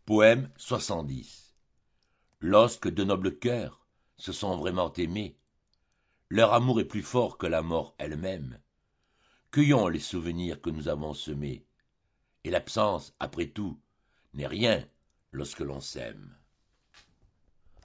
Poème 70. Lorsque de nobles cœurs se sont vraiment aimés, leur amour est plus fort que la mort elle-même. Cueillons les souvenirs que nous avons semés, et l'absence, après tout, n'est rien lorsque l'on s'aime.